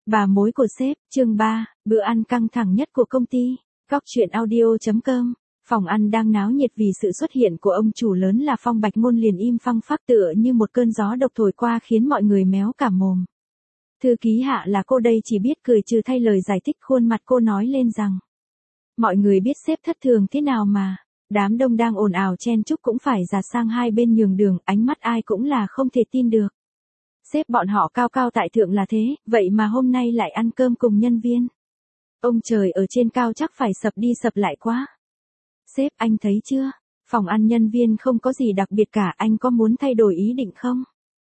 Bà mối của sếp, chương 3, bữa ăn căng thẳng nhất của công ty. Góc chuyện audio.com. Phòng ăn đang náo nhiệt vì sự xuất hiện của ông chủ lớn là Phong Bạch Ngôn liền im phăng phắc tựa như một cơn gió độc thổi qua khiến mọi người méo cả mồm. Thư ký Hạ là cô đây chỉ biết cười trừ thay lời giải thích, khuôn mặt cô nói lên rằng. Mọi người biết sếp thất thường thế nào mà. Đám đông đang ồn ào chen chúc cũng phải dạt sang hai bên nhường đường, ánh mắt ai cũng là không thể tin được. Sếp bọn họ cao cao tại thượng là thế, vậy mà hôm nay lại ăn cơm cùng nhân viên. Ông trời ở trên cao chắc phải sập đi sập lại quá. Sếp, anh thấy chưa? Phòng ăn nhân viên không có gì đặc biệt cả, anh có muốn thay đổi ý định không?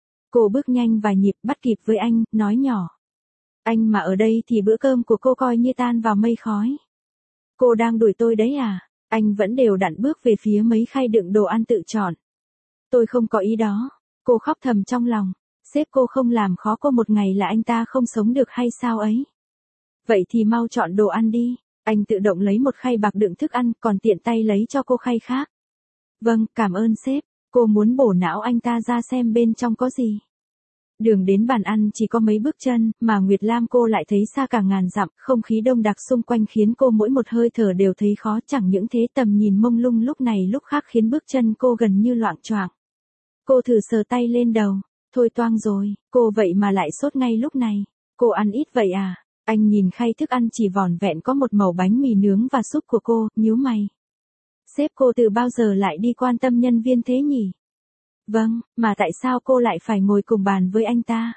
Cô bước nhanh vài nhịp bắt kịp với anh, nói nhỏ. Anh mà ở đây thì bữa cơm của cô coi như tan vào mây khói. Cô đang đuổi tôi đấy à? Anh vẫn đều đặn bước về phía mấy khay đựng đồ ăn tự chọn. Tôi không có ý đó. Cô khóc thầm trong lòng. Sếp cô không làm khó cô một ngày là anh ta không sống được hay sao ấy? Vậy thì mau chọn đồ ăn đi. Anh tự động lấy một khay bạc đựng thức ăn, còn tiện tay lấy cho cô khay khác. Vâng, cảm ơn sếp. Cô muốn bổ não anh ta ra xem bên trong có gì. Đường đến bàn ăn chỉ có mấy bước chân, mà Nguyệt Lam cô lại thấy xa cả ngàn dặm, không khí đông đặc xung quanh khiến cô mỗi một hơi thở đều thấy khó, chẳng những thế tầm nhìn mông lung lúc này lúc khác khiến bước chân cô gần như loạng choạng. Cô thử sờ tay lên đầu, thôi toang rồi, cô vậy mà lại sốt ngay lúc này, cô ăn ít vậy à? Anh nhìn khay thức ăn chỉ vỏn vẹn có một mẩu bánh mì nướng và súp của cô, nhíu mày. Sếp cô từ bao giờ lại đi quan tâm nhân viên thế nhỉ? Vâng, mà tại sao cô lại phải ngồi cùng bàn với anh ta?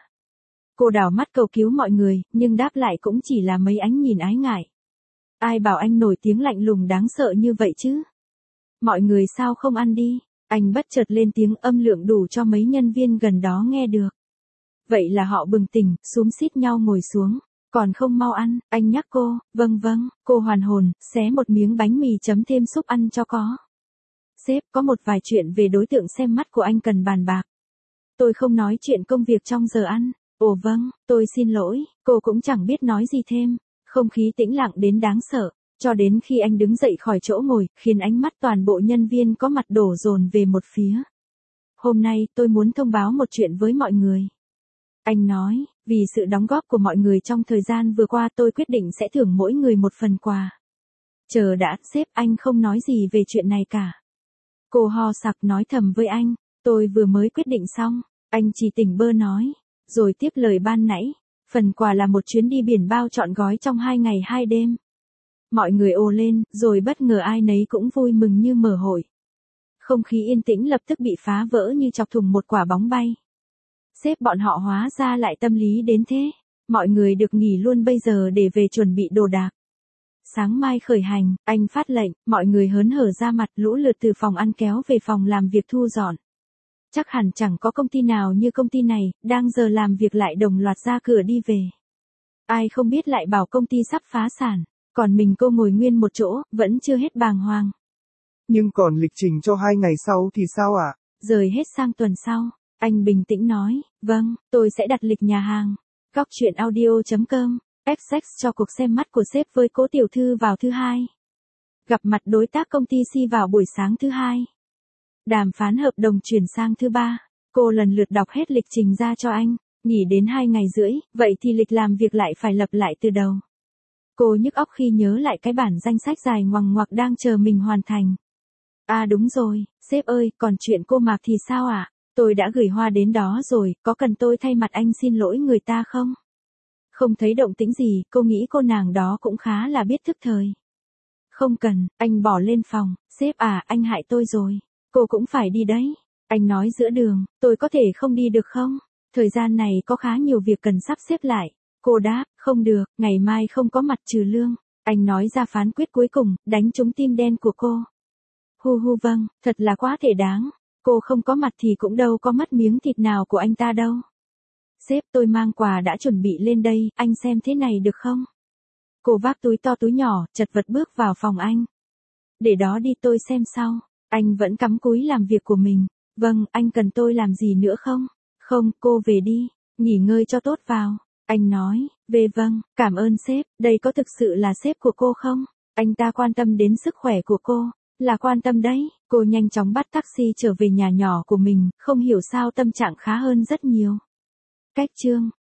Cô đảo mắt cầu cứu mọi người, nhưng đáp lại cũng chỉ là mấy ánh nhìn ái ngại. Ai bảo anh nổi tiếng lạnh lùng đáng sợ như vậy chứ? Mọi người sao không ăn đi? Anh bất chợt lên tiếng, âm lượng đủ cho mấy nhân viên gần đó nghe được. Vậy là họ bừng tỉnh, xúm xít nhau ngồi xuống. Còn không mau ăn, anh nhắc cô. Vâng vâng, cô hoàn hồn, xé một miếng bánh mì chấm thêm súp ăn cho có. Sếp, có một vài chuyện về đối tượng xem mắt của anh cần bàn bạc. Tôi không nói chuyện công việc trong giờ ăn. Ồ vâng, tôi xin lỗi, cô cũng chẳng biết nói gì thêm. Không khí tĩnh lặng đến đáng sợ, cho đến khi anh đứng dậy khỏi chỗ ngồi, khiến ánh mắt toàn bộ nhân viên có mặt đổ dồn về một phía. Hôm nay, tôi muốn thông báo một chuyện với mọi người. Anh nói, vì sự đóng góp của mọi người trong thời gian vừa qua tôi quyết định sẽ thưởng mỗi người một phần quà. Chờ đã, sếp, anh không nói gì về chuyện này cả. Cô ho sặc nói thầm với anh, tôi vừa mới quyết định xong, anh chỉ tỉnh bơ nói, rồi tiếp lời ban nãy, phần quà là một chuyến đi biển bao trọn gói trong 2 ngày 2 đêm. Mọi người ồ lên, rồi bất ngờ ai nấy cũng vui mừng như mở hội. Không khí yên tĩnh lập tức bị phá vỡ như chọc thủng một quả bóng bay. Sếp bọn họ hóa ra lại tâm lý đến thế, mọi người được nghỉ luôn bây giờ để về chuẩn bị đồ đạc. Sáng mai khởi hành, anh phát lệnh, mọi người hớn hở ra mặt lũ lượt từ phòng ăn kéo về phòng làm việc thu dọn. Chắc hẳn chẳng có công ty nào như công ty này, đang giờ làm việc lại đồng loạt ra cửa đi về. Ai không biết lại bảo công ty sắp phá sản, còn mình cô ngồi nguyên một chỗ, vẫn chưa hết bàng hoàng. Nhưng còn lịch trình cho 2 ngày sau thì sao ạ? Rời hết sang tuần sau, anh bình tĩnh nói, vâng, tôi sẽ đặt lịch nhà hàng. Góc chuyện audio.com. XX cho cuộc xem mắt của sếp với Cố tiểu thư vào thứ Hai. Gặp mặt đối tác công ty C vào buổi sáng thứ Hai. Đàm phán hợp đồng chuyển sang thứ Ba. Cô lần lượt đọc hết lịch trình ra cho anh, nghỉ đến 2 ngày rưỡi, vậy thì lịch làm việc lại phải lập lại từ đầu. Cô nhức óc khi nhớ lại cái bản danh sách dài ngoằng ngoặc đang chờ mình hoàn thành. À đúng rồi, sếp ơi, còn chuyện cô Mạc thì sao ạ? Tôi đã gửi hoa đến đó rồi, có cần tôi thay mặt anh xin lỗi người ta không? Không thấy động tĩnh gì, cô nghĩ cô nàng đó cũng khá là biết thức thời. Không cần, anh bỏ lên phòng, sếp à, anh hại tôi rồi. Cô cũng phải đi đấy. Anh nói giữa đường, tôi có thể không đi được không? Thời gian này có khá nhiều việc cần sắp xếp lại. Cô đáp, không được, ngày mai không có mặt trừ lương. Anh nói ra phán quyết cuối cùng, đánh trúng tim đen của cô. Hu hu vâng, thật là quá thể đáng. Cô không có mặt thì cũng đâu có mất miếng thịt nào của anh ta đâu. Sếp, tôi mang quà đã chuẩn bị lên đây, anh xem thế này được không? Cô vác túi to túi nhỏ, chật vật bước vào phòng anh. Để đó đi, tôi xem sau. Anh vẫn cắm cúi làm việc của mình. Vâng, anh cần tôi làm gì nữa không? Không, cô về đi, nghỉ ngơi cho tốt vào. Anh nói, về vâng, cảm ơn sếp, đây có thực sự là sếp của cô không? Anh ta quan tâm đến sức khỏe của cô, là quan tâm đấy. Cô nhanh chóng bắt taxi trở về nhà nhỏ của mình, không hiểu sao tâm trạng khá hơn rất nhiều. Cách chương